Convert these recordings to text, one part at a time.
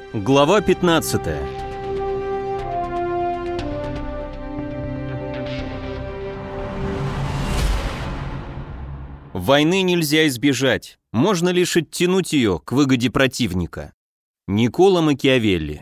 Глава 15. Войны нельзя избежать, можно лишь оттянуть ее к выгоде противника. Никколо Макиавелли.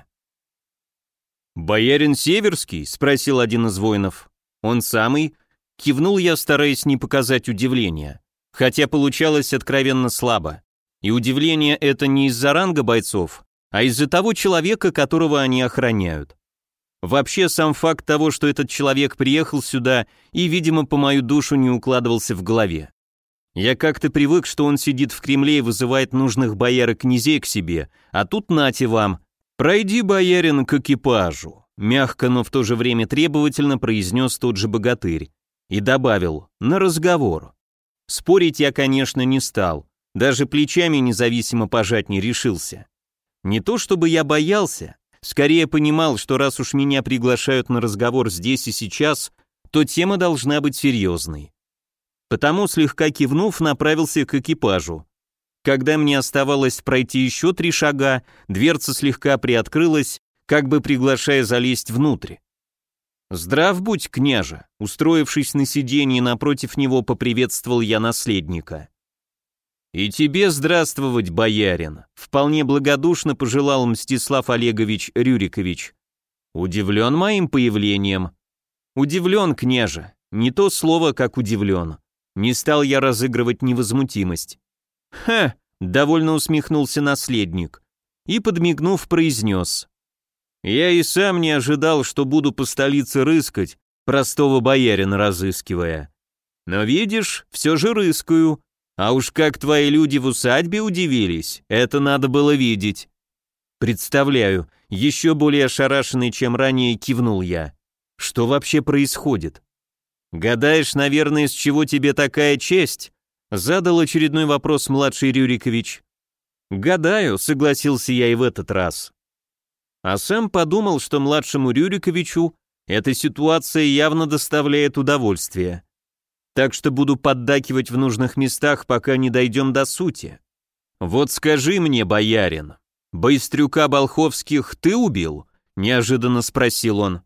«Боярин Северский?» — спросил один из воинов. «Он самый?» — кивнул я, стараясь не показать удивления, хотя получалось откровенно слабо. И удивление это не из-за ранга бойцов, а из-за того человека, которого они охраняют. Вообще, сам факт того, что этот человек приехал сюда и, видимо, по мою душу не укладывался в голове. Я как-то привык, что он сидит в Кремле и вызывает нужных бояр и князей к себе, а тут нате вам. «Пройди, боярин, к экипажу», — мягко, но в то же время требовательно произнес тот же богатырь и добавил «на разговор». Спорить я, конечно, не стал, даже плечами независимо пожать не решился. Не то чтобы я боялся, скорее понимал, что раз уж меня приглашают на разговор здесь и сейчас, то тема должна быть серьезной. Потому, слегка кивнув, направился к экипажу. Когда мне оставалось пройти еще 3 шага, дверца слегка приоткрылась, как бы приглашая залезть внутрь. «Здрав будь, княже!» Устроившись на сиденье напротив него, поприветствовал я наследника. «И тебе здравствовать, боярин!» Вполне благодушно пожелал Мстислав Олегович Рюрикович. «Удивлен моим появлением?» «Удивлен, княже. Не то слово, как удивлен». Не стал я разыгрывать невозмутимость. «Ха!» — довольно усмехнулся наследник и, подмигнув, произнес. «Я и сам не ожидал, что буду по столице рыскать, простого боярина разыскивая. Но видишь, все же рыскаю, а уж как твои люди в усадьбе удивились, это надо было видеть». «Представляю», еще более ошарашенный, чем ранее, кивнул я. «Что вообще происходит?» «Гадаешь, наверное, с чего тебе такая честь?» Задал очередной вопрос младший Рюрикович. «Гадаю», — согласился я и в этот раз. А сам подумал, что младшему Рюриковичу эта ситуация явно доставляет удовольствие. Так что буду поддакивать в нужных местах, пока не дойдем до сути. «Вот скажи мне, боярин, Байстрюка Болховских ты убил?» — неожиданно спросил он.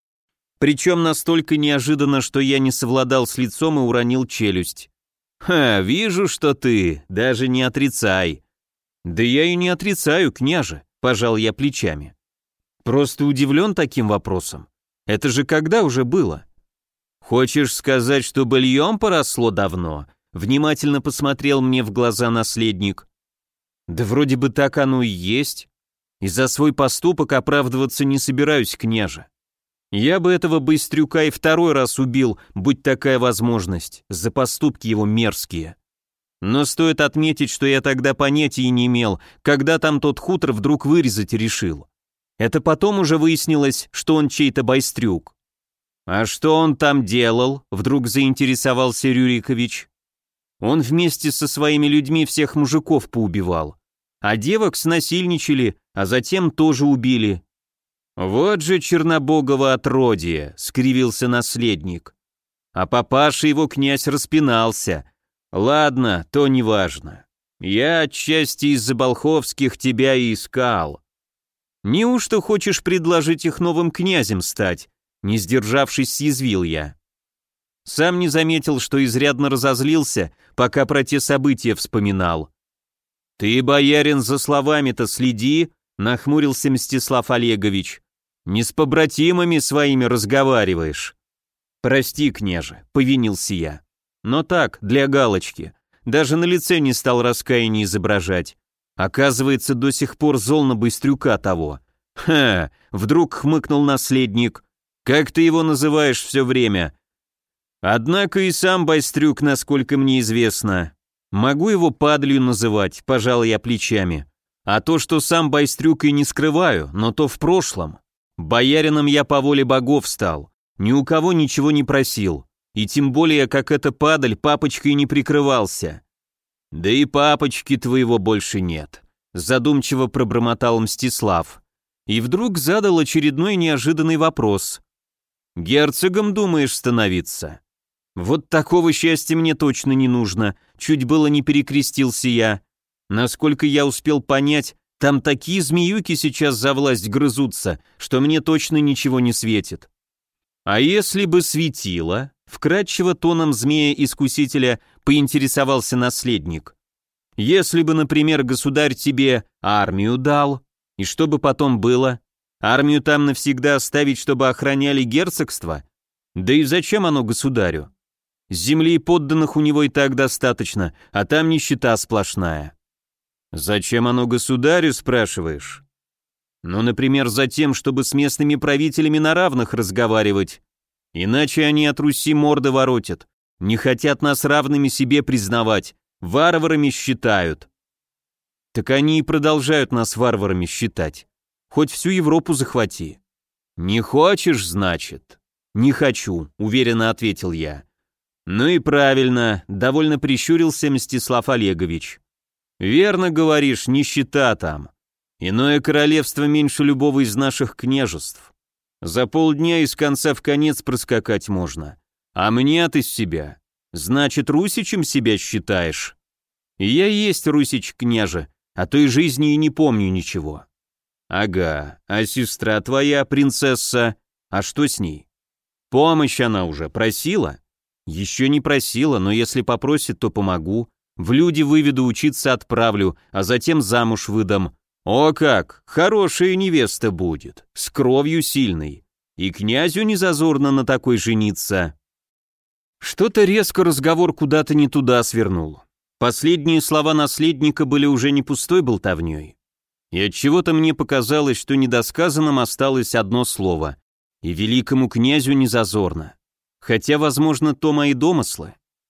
Причем настолько неожиданно, что я не совладал с лицом и уронил челюсть. «Ха, вижу, что ты, даже не отрицай». «Да я и не отрицаю, княже», — пожал я плечами. «Просто удивлен таким вопросом. Это же когда уже было?» «Хочешь сказать, что быльем поросло давно?» — внимательно посмотрел мне в глаза наследник. «Да вроде бы так оно и есть. И за свой поступок оправдываться не собираюсь, княже. Я бы этого Быстрюка и второй раз убил, будь такая возможность, за поступки его мерзкие. Но стоит отметить, что я тогда понятия не имел, когда там тот хутор вдруг вырезать решил. Это потом уже выяснилось, что он чей-то Байстрюк». «А что он там делал?» — вдруг заинтересовался Рюрикович. «Он вместе со своими людьми всех мужиков поубивал. А девок снасильничали, а затем тоже убили». «Вот же чернобогово отродье!» — скривился наследник. «А папаша его князь распинался. Ладно, то неважно. Я отчасти из-за Болховских тебя и искал. Неужто хочешь предложить их новым князем стать?» Не сдержавшись, съязвил я. Сам не заметил, что изрядно разозлился, пока про те события вспоминал. «Ты, боярин, за словами-то следи», — нахмурился Мстислав Олегович. «Не с побратимами своими разговариваешь». «Прости, княже», — повинился я. Но так, для галочки. Даже на лице не стал раскаяния изображать. Оказывается, до сих пор зол на Быстрюка того. «Ха!» — вдруг хмыкнул наследник. «Как ты его называешь все время?» «Однако и сам Байстрюк, насколько мне известно. Могу его падлью называть», — пожал я плечами. «А то, что сам Байстрюк и не скрываю, но то в прошлом. Боярином я по воле богов стал, ни у кого ничего не просил, и тем более, как эта падаль, папочкой не прикрывался». «Да и папочки твоего больше нет», — задумчиво пробормотал Мстислав. И вдруг задал очередной неожиданный вопрос. «Герцогом думаешь становиться?» «Вот такого счастья мне точно не нужно», чуть было не перекрестился я. Насколько я успел понять, Там такие змеюки сейчас за власть грызутся, что мне точно ничего не светит. А если бы светило? Вкратчиво тоном змея-искусителя поинтересовался наследник. Если бы, например, государь тебе армию дал, и что бы потом было? Армию там навсегда оставить, чтобы охраняли герцогство? Да и зачем оно государю? Земли подданных у него и так достаточно, а там нищета сплошная. Зачем оно государю, спрашиваешь? Ну, например, за тем, чтобы с местными правителями на равных разговаривать. Иначе они от Руси морды воротят, не хотят нас равными себе признавать, варварами считают. Так они и продолжают нас варварами считать. Хоть всю Европу захвати. Не хочешь, значит? Не хочу, уверенно ответил я. Ну и правильно, довольно прищурился Мстислав Олегович. Верно говоришь, нищета там. Иное королевство меньше любого из наших княжеств. За полдня из конца в конец проскакать можно. А мне ты с себя. Значит, русичем себя считаешь? И я есть русич, княже, а той жизни и не помню ничего. Ага, а сестра твоя, принцесса, а что с ней? Помощь она уже просила? Еще не просила, но если попросит, то помогу. В люди выведу, учиться отправлю, а затем замуж выдам. О как, хорошая невеста будет, с кровью сильной. И князю не зазорно на такой жениться. Что-то резко разговор куда-то не туда свернул. Последние слова наследника были уже не пустой болтовней. И отчего-то мне показалось, что недосказанным осталось одно слово. И великому князю не зазорно. Хотя, возможно, то мои домыслы.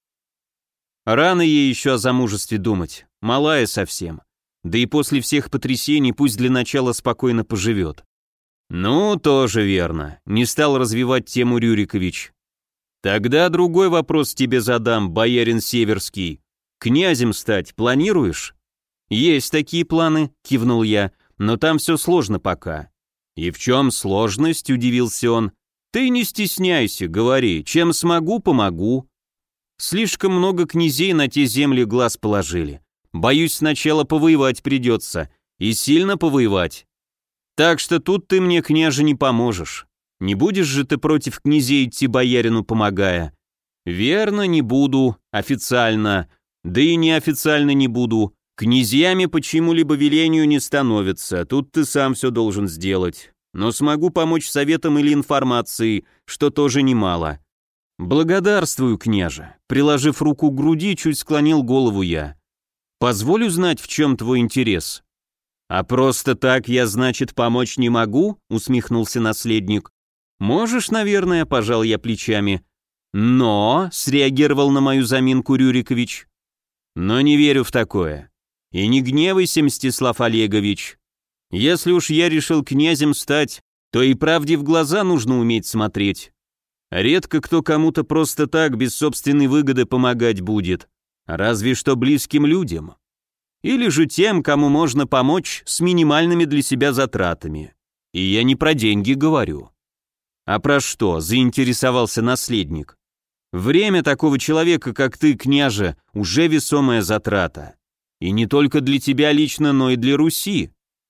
Рано ей еще о замужестве думать, малая совсем. Да и после всех потрясений пусть для начала спокойно поживет. Ну, тоже верно, не стал развивать тему Рюрикович. Тогда другой вопрос тебе задам, боярин Северский. Князем стать планируешь? Есть такие планы, кивнул я, но там все сложно пока. И в чем сложность, удивился он. Ты не стесняйся, говори, чем смогу, помогу. Слишком много князей на те земли глаз положили. Боюсь, сначала повоевать придется, и сильно повоевать. Так что тут ты мне, княже, не поможешь. Не будешь же ты против князей идти боярину помогая? Верно, не буду, официально, да и неофициально не буду. Князьями по чьему-либо велению не становятся, тут ты сам все должен сделать. Но смогу помочь советом или информацией, что тоже немало. Благодарствую, княже. Приложив руку к груди, чуть склонил голову я. Позволю знать, в чем твой интерес? А просто так я, значит, помочь не могу? Усмехнулся наследник. Можешь, наверное, пожал я плечами. Но, среагировал на мою заминку Рюрикович. Но не верю в такое. И не гневайся, Мстислав Олегович. Если уж я решил князем стать, то и правде в глаза нужно уметь смотреть. Редко кто кому-то просто так, без собственной выгоды, помогать будет. Разве что близким людям. Или же тем, кому можно помочь с минимальными для себя затратами. И я не про деньги говорю. А про что, заинтересовался наследник. Время такого человека, как ты, княже, уже весомая затрата. И не только для тебя лично, но и для Руси.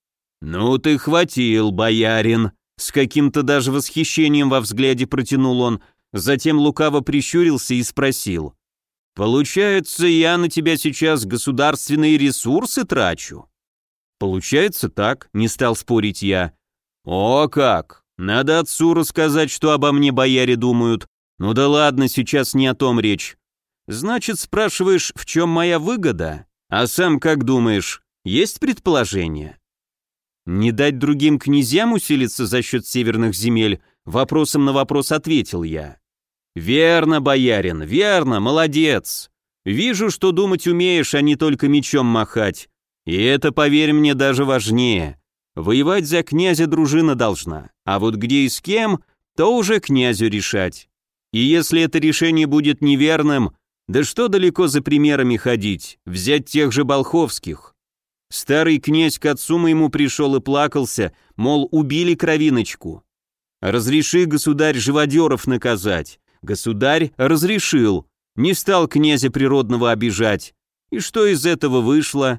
Ну ты хватил, боярин. С каким-то даже восхищением во взгляде протянул он, затем лукаво прищурился и спросил. «Получается, я на тебя сейчас государственные ресурсы трачу?» «Получается так», — не стал спорить я. «О как! Надо отцу рассказать, что обо мне бояре думают. Ну да ладно, сейчас не о том речь. Значит, спрашиваешь, в чем моя выгода? А сам как думаешь, есть предположение?» «Не дать другим князьям усилиться за счет северных земель?» Вопросом на вопрос ответил я. «Верно, боярин, верно, молодец. Вижу, что думать умеешь, а не только мечом махать. И это, поверь мне, даже важнее. Воевать за князя дружина должна, а вот где и с кем, то уже князю решать. И если это решение будет неверным, да что далеко за примерами ходить, взять тех же Болховских. Старый князь к отцу моему пришел и плакался, мол, убили кровиночку. Разреши, государь, живодеров наказать. Государь разрешил, не стал князя природного обижать. И что из этого вышло?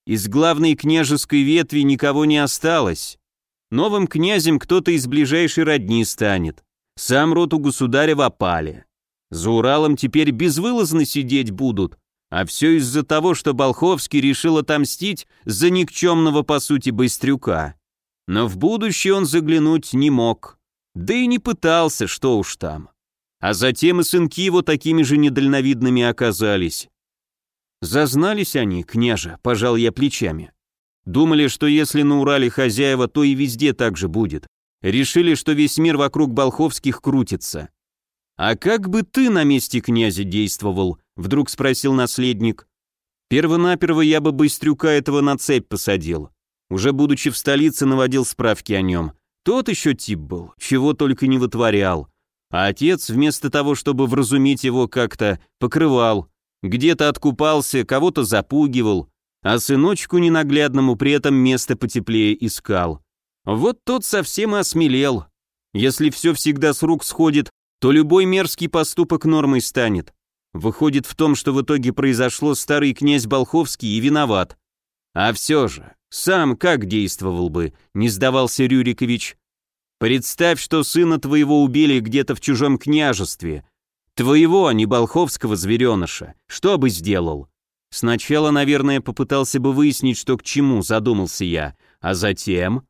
из главной княжеской ветви никого не осталось. Новым князем кто-то из ближайшей родни станет. Сам род у государя в опале. За Уралом теперь безвылазно сидеть будут, а все из-за того, что Болховский решил отомстить за никчемного по сути Быстрюка. Но в будущее он заглянуть не мог, да и не пытался, что уж там. А затем и сынки его такими же недальновидными оказались. Зазнались они, княже, пожал я плечами. Думали, что если на Урале хозяева, то и везде так же будет. Решили, что весь мир вокруг Болховских крутится. «А как бы ты на месте князя действовал?» — вдруг спросил наследник. «Первонаперво я бы Быстрюка этого на цепь посадил. Уже будучи в столице, наводил справки о нем. Тот еще тип был, чего только не вытворял. А отец, вместо того, чтобы вразумить его как-то, покрывал. Где-то откупался, кого-то запугивал, а сыночку ненаглядному при этом место потеплее искал. Вот тот совсем и осмелел. Если все всегда с рук сходит, то любой мерзкий поступок нормой станет. Выходит в том, что в итоге произошло, старый князь Болховский и виноват. А все же, сам как действовал бы, не сдавался Рюрикович. Представь, что сына твоего убили где-то в чужом княжестве. Твоего, а не Болховского звереныша. Что бы сделал? Сначала, наверное, попытался бы выяснить, что к чему, задумался я. А затем,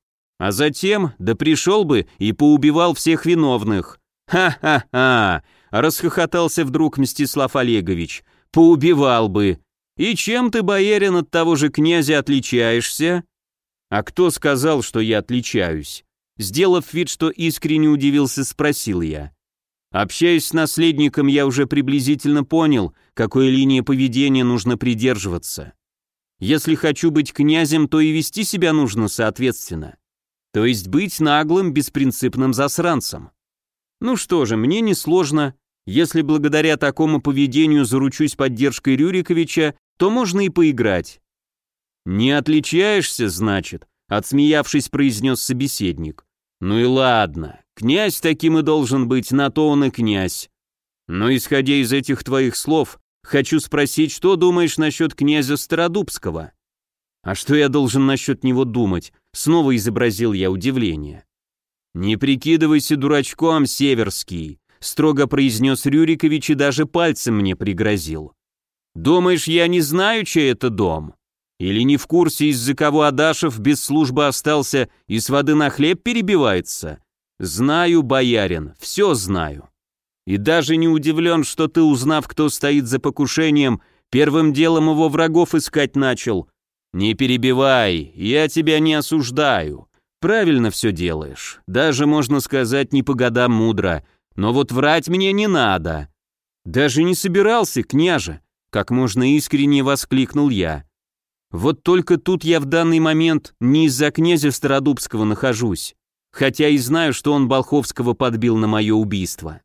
да пришел бы и поубивал всех виновных. Ха-ха-ха, расхохотался вдруг Мстислав Олегович. Поубивал бы. И чем ты, боярин, от того же князя отличаешься? А кто сказал, что я отличаюсь? Сделав вид, что искренне удивился, спросил я. Общаясь с наследником, я уже приблизительно понял, какой линии поведения нужно придерживаться. Если хочу быть князем, то и вести себя нужно соответственно. То есть быть наглым, беспринципным засранцем. Ну что же, мне несложно. Если благодаря такому поведению заручусь поддержкой Рюриковича, то можно и поиграть. «Не отличаешься, значит?» — отсмеявшись, произнес собеседник. «Ну и ладно, князь таким и должен быть, на то он и князь. Но исходя из этих твоих слов, хочу спросить, что думаешь насчет князя Стародубского?» «А что я должен насчет него думать?» — снова изобразил я удивление. «Не прикидывайся дурачком, Северский», — строго произнес Рюрикович и даже пальцем мне пригрозил. «Думаешь, я не знаю, чей это дом? Или не в курсе, из-за кого Адашев без службы остался и с воды на хлеб перебивается? Знаю, боярин, все знаю. И даже не удивлен, что ты, узнав, кто стоит за покушением, первым делом его врагов искать начал. Не перебивай, я тебя не осуждаю. Правильно все делаешь, даже, можно сказать, не по годам мудро, но вот врать мне не надо». «Даже не собирался, княже», — как можно искренне воскликнул я. «Вот только тут я в данный момент не из-за князя Стародубского нахожусь, хотя и знаю, что он Болховского подбил на мое убийство.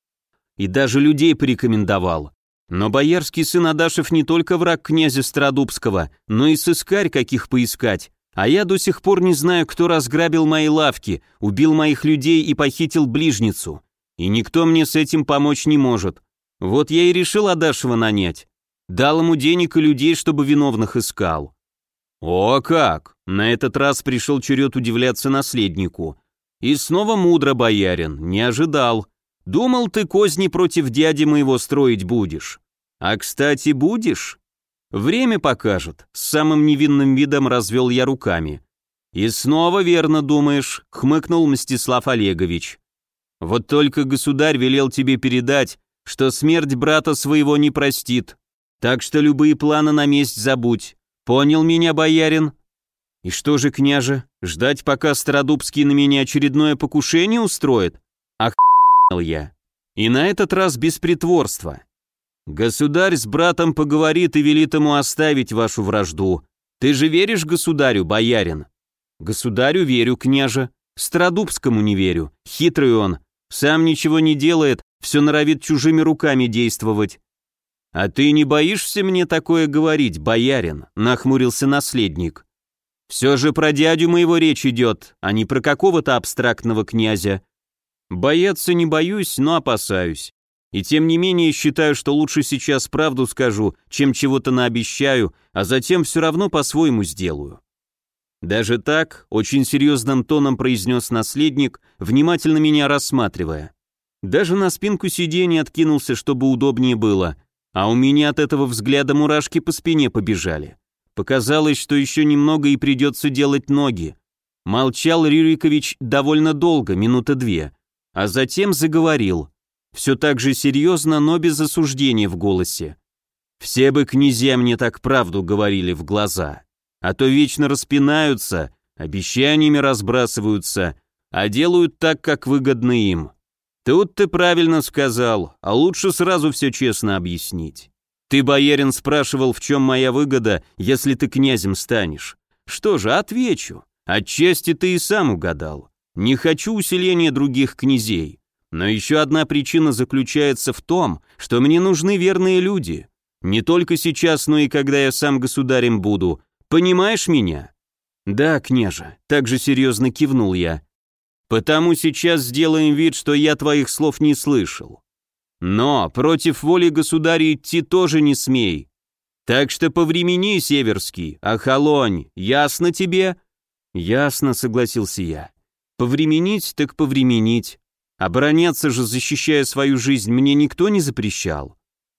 И даже людей порекомендовал. Но боярский сын Адашев не только враг князя Стародубского, но и сыскарь каких поискать, а я до сих пор не знаю, кто разграбил мои лавки, убил моих людей и похитил ближницу. И никто мне с этим помочь не может. Вот я и решил Адашева нанять. Дал ему денег и людей, чтобы виновных искал». «О как!» — на этот раз пришел черед удивляться наследнику. «И снова мудро, боярин, не ожидал. Думал, ты козни против дяди моего строить будешь. А, кстати, будешь? Время покажет», — с самым невинным видом развел я руками. «И снова верно думаешь», — хмыкнул Мстислав Олегович. «Вот только государь велел тебе передать, что смерть брата своего не простит. Так что любые планы на месть забудь. Понял меня, боярин?» «И что же, княже, ждать, пока Стародубский на меня очередное покушение устроит?» Охуел я. И на этот раз без притворства. «Государь с братом поговорит и велит ему оставить вашу вражду. Ты же веришь государю, боярин?» «Государю верю, княже. Стародубскому не верю. Хитрый он. Сам ничего не делает, все норовит чужими руками действовать». «А ты не боишься мне такое говорить, боярин?» — нахмурился наследник. «Все же про дядю моего речь идет, а не про какого-то абстрактного князя». «Бояться не боюсь, но опасаюсь. И тем не менее считаю, что лучше сейчас правду скажу, чем чего-то наобещаю, а затем все равно по-своему сделаю. Даже так, очень серьезным тоном произнес наследник, внимательно меня рассматривая. Даже на спинку сиденья откинулся, чтобы удобнее было, а у меня от этого взгляда мурашки по спине побежали. Показалось, что еще немного и придется делать ноги. Молчал Рюрикович довольно долго, минуты 2, а затем заговорил. Все так же серьезно, но без осуждения в голосе. «Все бы князья мне так правду говорили в глаза, а то вечно распинаются, обещаниями разбрасываются, а делают так, как выгодно им. Тут ты правильно сказал, а лучше сразу все честно объяснить. Ты, боярин, спрашивал, в чем моя выгода, если ты князем станешь. Что же, отвечу. Отчасти ты и сам угадал. Не хочу усиления других князей. Но еще одна причина заключается в том, что мне нужны верные люди. Не только сейчас, но и когда я сам государем буду. Понимаешь меня? Да, княже, так же серьезно кивнул я. Потому сейчас сделаем вид, что я твоих слов не слышал. Но против воли государя идти тоже не смей. Так что повремени, Северский, охолонь, ясно тебе? Ясно, согласился я. Повременить так повременить. Обороняться же, защищая свою жизнь, мне никто не запрещал.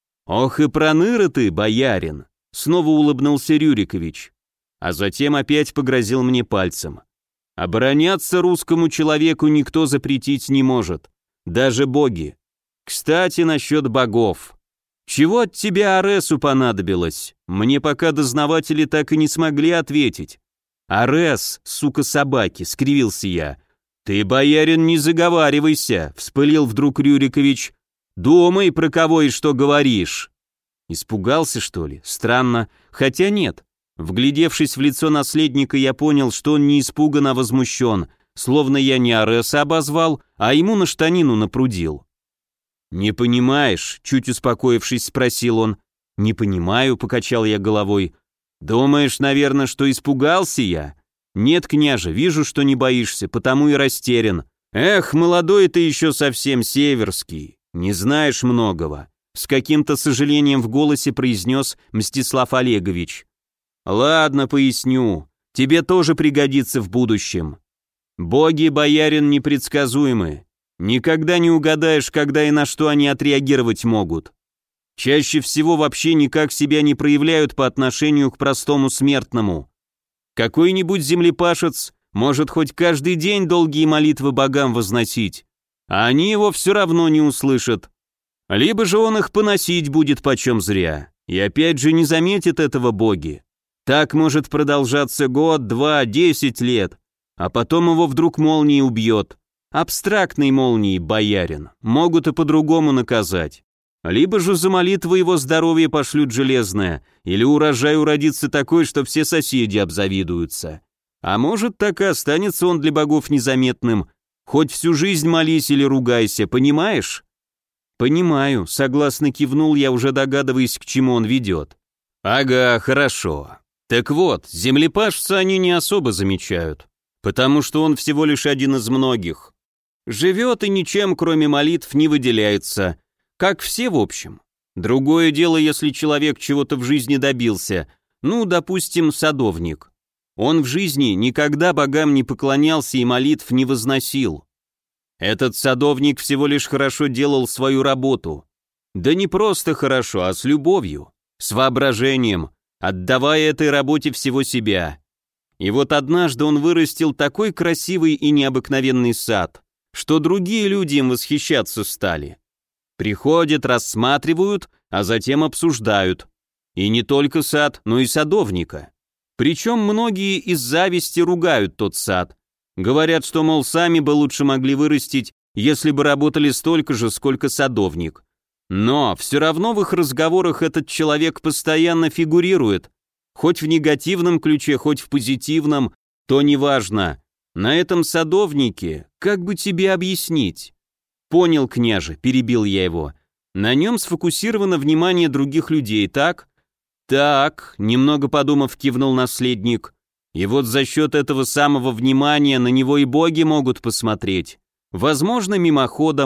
Ох и проныра ты, боярин, снова улыбнулся Рюрикович, а затем опять погрозил мне пальцем. Обороняться русскому человеку никто запретить не может, даже боги. Кстати, насчет богов. Чего от тебя Аресу понадобилось? Мне пока дознаватели так и не смогли ответить. Арес, сука собаки, скривился я. «Ты, боярин, не заговаривайся», — вспылил вдруг Рюрикович. «Думай, про кого и что говоришь». Испугался, что ли? Странно. Хотя нет. Вглядевшись в лицо наследника, я понял, что он не испуган, а возмущен, словно я не Ареса обозвал, а ему на штанину напрудил. «Не понимаешь?» — чуть успокоившись, спросил он. «Не понимаю», — покачал я головой. «Думаешь, наверное, что испугался я?» «Нет, княже, вижу, что не боишься, потому и растерян. Эх, молодой ты еще совсем Северский, не знаешь многого», с каким-то сожалением в голосе произнес Мстислав Олегович. «Ладно, поясню, тебе тоже пригодится в будущем. Боги, боярин, непредсказуемы. Никогда не угадаешь, когда и на что они отреагировать могут. Чаще всего вообще никак себя не проявляют по отношению к простому смертному. Какой-нибудь землепашец может хоть каждый день долгие молитвы богам возносить, а они его все равно не услышат. Либо же он их поносить будет почем зря, и опять же не заметят этого боги. Так может продолжаться год, 2, 10 лет, а потом его вдруг молнией убьет. Абстрактной молнией, боярин, могут и по-другому наказать. Либо же за молитвы его здоровье пошлют железное, или урожай уродится такой, что все соседи обзавидуются. А может, так и останется он для богов незаметным. Хоть всю жизнь молись или ругайся, понимаешь? Понимаю, согласно кивнул я, уже догадываясь, к чему он ведет. Ага, хорошо. Так вот, землепашца они не особо замечают, потому что он всего лишь один из многих. Живет и ничем, кроме молитв, не выделяется. Как все, в общем. Другое дело, если человек чего-то в жизни добился, ну, допустим, садовник. Он в жизни никогда богам не поклонялся и молитв не возносил. Этот садовник всего лишь хорошо делал свою работу. Да не просто хорошо, а с любовью, с воображением, отдавая этой работе всего себя. И вот однажды он вырастил такой красивый и необыкновенный сад, что другие люди им восхищаться стали. Приходят, рассматривают, а затем обсуждают. И не только сад, но и садовника. Причем многие из зависти ругают тот сад. Говорят, что, мол, сами бы лучше могли вырастить, если бы работали столько же, сколько садовник. Но все равно в их разговорах этот человек постоянно фигурирует. Хоть в негативном ключе, хоть в позитивном, то неважно. На этом садовнике, как бы тебе объяснить? «Понял, княже», — перебил я его. «На нем сфокусировано внимание других людей, так?» «Так», — немного подумав, кивнул наследник. «И вот за счет этого самого внимания на него и боги могут посмотреть. Возможно, мимоходом,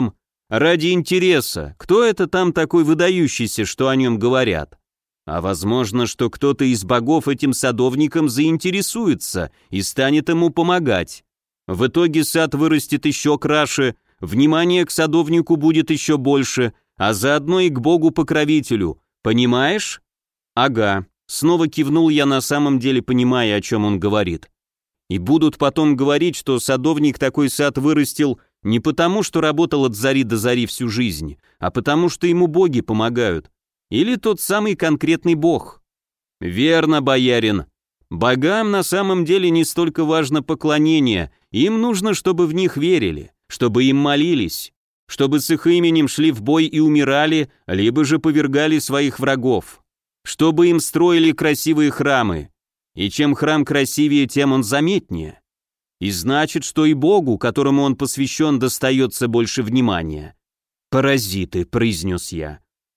Ради интереса, кто это там такой выдающийся, что о нем говорят? А возможно, что кто-то из богов этим садовником заинтересуется и станет ему помогать. В итоге сад вырастет еще краше, внимание к садовнику будет еще больше, а заодно и к богу-покровителю. Понимаешь? Ага. Снова кивнул я, на самом деле понимая, о чем он говорит. И будут потом говорить, что садовник такой сад вырастил не потому, что работал от зари до зари всю жизнь, а потому, что ему боги помогают. Или тот самый конкретный бог. Верно, боярин. Богам на самом деле не столько важно поклонение, им нужно, чтобы в них верили, чтобы им молились, чтобы с их именем шли в бой и умирали, либо же повергали своих врагов, чтобы им строили красивые храмы. И чем храм красивее, тем он заметнее. И значит, что и Богу, которому он посвящен, достается больше внимания. «Паразиты», — произнес я.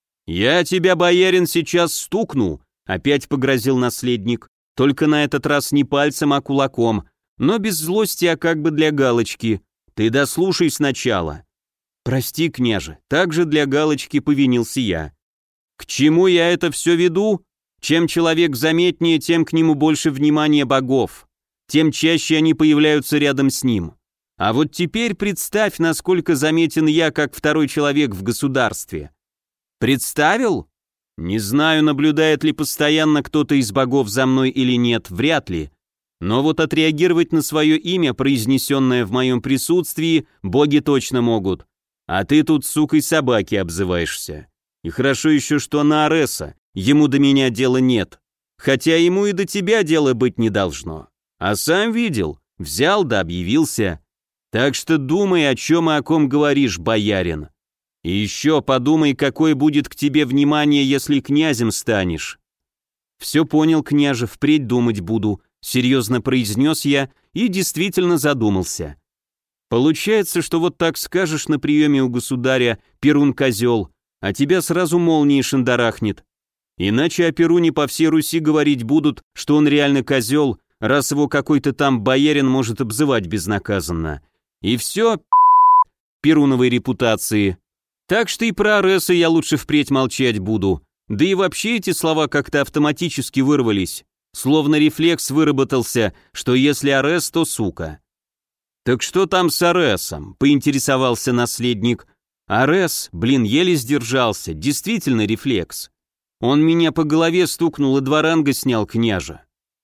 «Я тебя, боярин, сейчас стукну», — опять погрозил наследник, только на этот раз не пальцем, а кулаком, но без злости, а как бы для галочки. «Ты дослушай сначала». «Прости, княже», также для галочки повинился я. «К чему я это все веду? Чем человек заметнее, тем к нему больше внимания богов, тем чаще они появляются рядом с ним. А вот теперь представь, насколько заметен я, как второй человек в государстве. Представил? Не знаю, наблюдает ли постоянно кто-то из богов за мной или нет, вряд ли. Но вот отреагировать на свое имя, произнесенное в моем присутствии, боги точно могут. А ты тут сукой собаки обзываешься. И хорошо еще, что на Ареса, ему до меня дела нет. Хотя ему и до тебя дела быть не должно. А сам видел, взял да объявился. Так что думай, о чем и о ком говоришь, боярин. И еще подумай, какое будет к тебе внимание, если князем станешь». «Все понял, княже, впредь думать буду», — серьезно произнес я и действительно задумался. «Получается, что вот так скажешь на приеме у государя «Перун-козел», а тебя сразу молнией шандарахнет. Иначе о Перуне по всей Руси говорить будут, что он реально козел, раз его какой-то там боярин может обзывать безнаказанно. И все перуновой репутации. Так что и про Ареса я лучше впредь молчать буду. Да и вообще эти слова как-то автоматически вырвались. Словно рефлекс выработался, что если Арес, то сука. «Так что там с Аресом?» — поинтересовался наследник. Арес, еле сдержался, действительно рефлекс. Он меня по голове стукнул и 2 ранга снял, княже.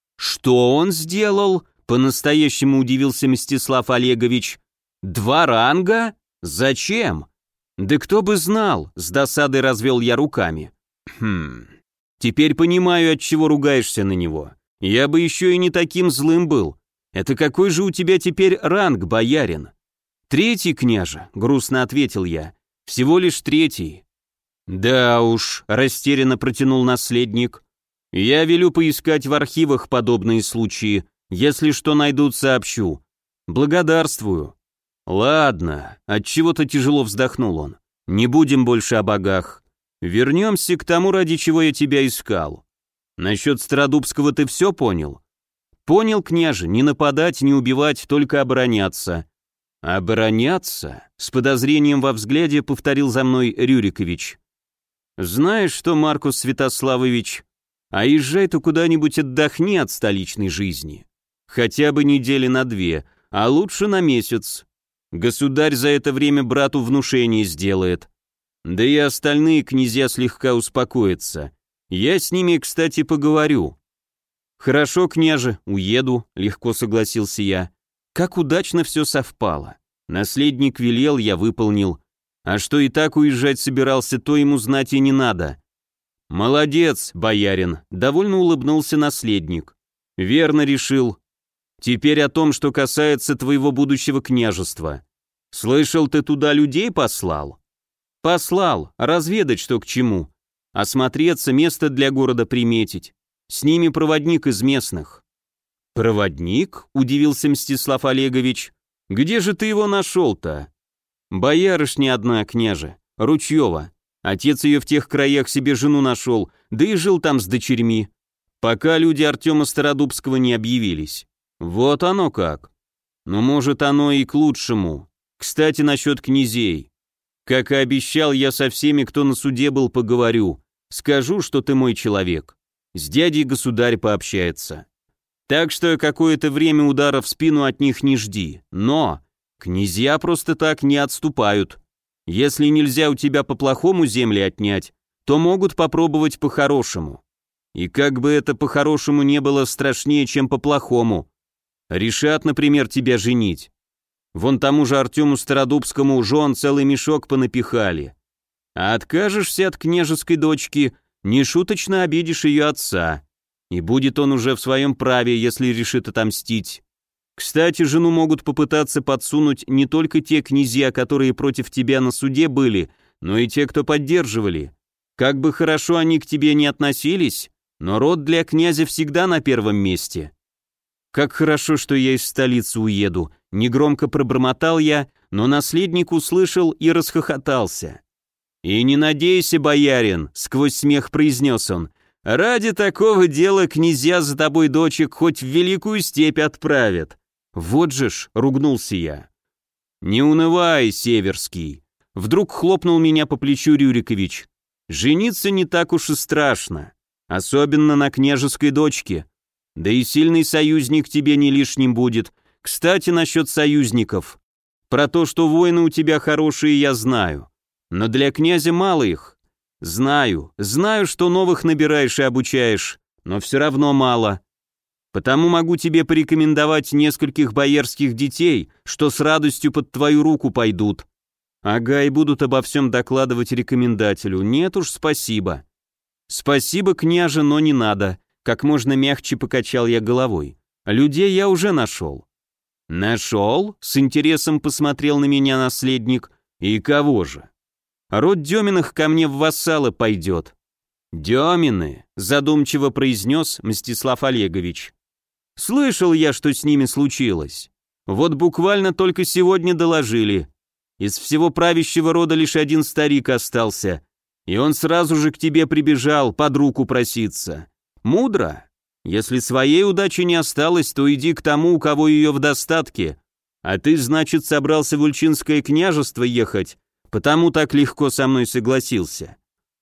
«Что он сделал?» — по-настоящему удивился Мстислав Олегович. 2 ранга? Зачем? Да кто бы знал, с досадой развел я руками. Теперь понимаю, от чего ругаешься на него. Я бы еще и не таким злым был. Это какой же у тебя теперь ранг, боярин? 3, княже, грустно ответил я. Всего лишь 3. Да уж, растерянно протянул наследник. Я велю поискать в архивах подобные случаи. Если что найдут, сообщу. Благодарствую. Ладно, отчего-то тяжело вздохнул он. Не будем больше о богах. Вернемся к тому, ради чего я тебя искал. Насчет Стародубского ты все понял? Понял, княже, не нападать, не убивать, только обороняться. Обороняться? С подозрением во взгляде повторил за мной Рюрикович. Знаешь что, Маркус Святославович, а езжай-то куда-нибудь отдохни от столичной жизни. Хотя бы недели на 2, а лучше на месяц. Государь за это время брату внушение сделает. Да и остальные князья слегка успокоятся. Я с ними, кстати, поговорю. Хорошо, княже, уеду, легко согласился я. Как удачно все совпало. Наследник велел, я выполнил. А что и так уезжать собирался, то ему знать и не надо. Молодец, боярин, довольно улыбнулся наследник. Верно решил. Теперь о том, что касается твоего будущего княжества. Слышал, ты туда людей послал? Послал, разведать, что к чему. Осмотреться, место для города приметить. С ними проводник из местных. Проводник? Удивился Мстислав Олегович. Где же ты его нашел-то? Боярышня одна, княже, Ручьева. Отец ее в тех краях себе жену нашел, да и жил там с дочерьми. Пока люди Артема Стародубского не объявились. Вот оно как. Но может оно и к лучшему. Кстати, насчет князей. Как и обещал, я со всеми, кто на суде был, поговорю. Скажу, что ты мой человек. С дядей государь пообщается. Так что какое-то время удара в спину от них не жди. Но князья просто так не отступают. Если нельзя у тебя по-плохому земли отнять, то могут попробовать по-хорошему. И как бы это по-хорошему не было страшнее, чем по-плохому. Решат, например, тебя женить. Вон тому же Артему Стародубскому жен целый мешок понапихали. А откажешься от княжеской дочки, нешуточно обидишь ее отца. И будет он уже в своем праве, если решит отомстить. Кстати, жену могут попытаться подсунуть не только те князья, которые против тебя на суде были, но и те, кто поддерживали. Как бы хорошо они к тебе не относились, но род для князя всегда на первом месте. Как хорошо, что я из столицы уеду, негромко пробормотал я, но наследник услышал и расхохотался. «И не надейся, боярин», — сквозь смех произнес он, «ради такого дела князья за тобой дочек хоть в великую степь отправят». «Вот же ж», — ругнулся я. «Не унывай, Северский», — вдруг хлопнул меня по плечу Рюрикович. «Жениться не так уж и страшно, особенно на княжеской дочке. Да и сильный союзник тебе не лишним будет. Кстати, насчет союзников. Про то, что воины у тебя хорошие, я знаю. Но для князя мало их. Знаю, что новых набираешь и обучаешь, но все равно мало. Потому могу тебе порекомендовать нескольких боярских детей, что с радостью под твою руку пойдут. Ага, и будут обо всем докладывать рекомендателю. Нет уж, спасибо. Спасибо, княже, но не надо. Как можно мягче покачал я головой. Людей я уже нашел. Нашел? С интересом посмотрел на меня наследник. И кого же? Род Деминых ко мне в вассалы пойдет. Демины, задумчиво произнес Мстислав Олегович. Слышал я, что с ними случилось. Вот буквально только сегодня доложили. Из всего правящего рода лишь один старик остался. И он сразу же к тебе прибежал под руку проситься. Мудро. Если своей удачи не осталось, то иди к тому, у кого ее в достатке. А ты, значит, собрался в Ульчинское княжество ехать, потому так легко со мной согласился.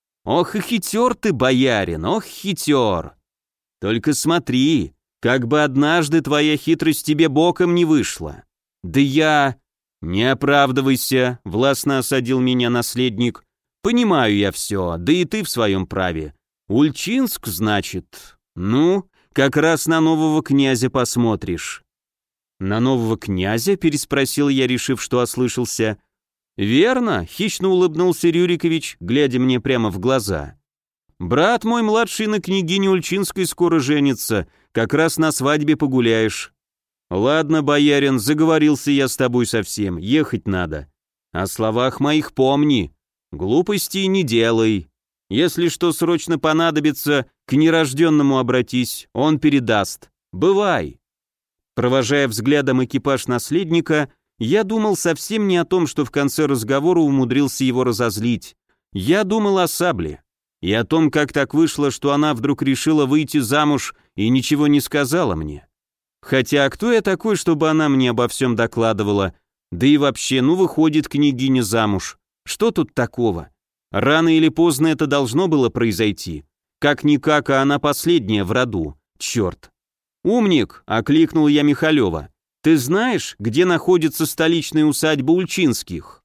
Ох и хитер ты, боярин, ох хитер. Только смотри, как бы однажды твоя хитрость тебе боком не вышла. Да я... Не оправдывайся, властно осадил меня наследник. Понимаю я все, да и ты в своем праве. Ульчинск, значит? Ну, как раз на нового князя посмотришь. На нового князя? Переспросил я, решив, что ослышался. Верно, хищно улыбнулся Рюрикович, глядя мне прямо в глаза. Брат мой младший на княгине Ульчинской скоро женится, как раз на свадьбе погуляешь. Ладно, боярин, заговорился я с тобой совсем, ехать надо. О словах моих помни, глупостей не делай. Если что срочно понадобится, к нерожденному обратись, он передаст. Бывай. Провожая взглядом экипаж наследника, я думал совсем не о том, что в конце разговора умудрился его разозлить. Я думал о Сабле. И о том, как так вышло, что она вдруг решила выйти замуж и ничего не сказала мне. Хотя кто я такой, чтобы она мне обо всем докладывала? Да и вообще, ну выходит княгиня замуж. Что тут такого? Рано или поздно это должно было произойти. Как-никак, а она последняя в роду. Черт. «Умник!» — окликнул я Михалева. «Ты знаешь, где находится столичная усадьба Ульчинских?»